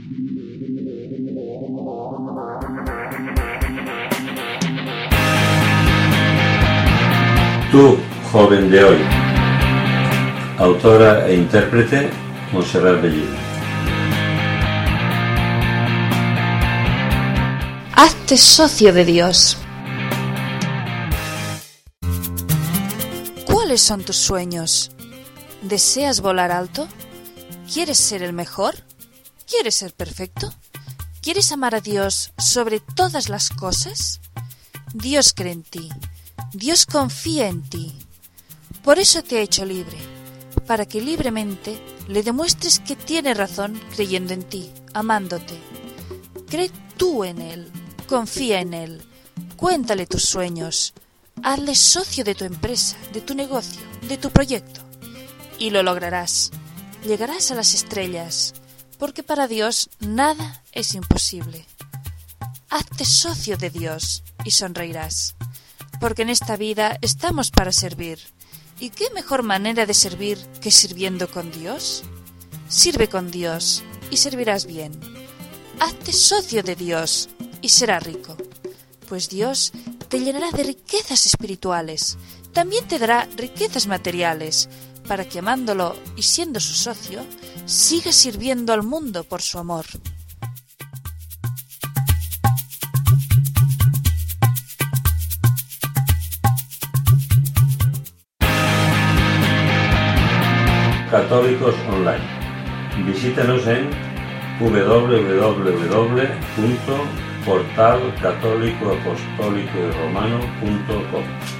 Tú, joven de hoy. Autora e intérprete, Montserrat Bellido. Hazte socio de Dios. ¿Cuáles son tus sueños? ¿Deseas volar alto? ¿Quieres ser el mejor? ¿Quieres ser perfecto? ¿Quieres amar a Dios sobre todas las cosas? Dios cree en ti. Dios confía en ti. Por eso te ha hecho libre, para que libremente le demuestres que tiene razón creyendo en ti, amándote. Cree tú en Él, confía en Él, cuéntale tus sueños, hazle socio de tu empresa, de tu negocio, de tu proyecto. Y lo lograrás. Llegarás a las estrellas, porque para Dios nada es imposible. Hazte socio de Dios y sonreirás, porque en esta vida estamos para servir. ¿Y qué mejor manera de servir que sirviendo con Dios? Sirve con Dios y servirás bien. Hazte socio de Dios y serás rico, pues Dios te llenará de riquezas espirituales. También te dará riquezas materiales, para que amándolo y siendo su socio, sigas sirviendo al mundo por su amor. Católicos Online. Visítanos en www.portalcatólicoapostólicoromano.com.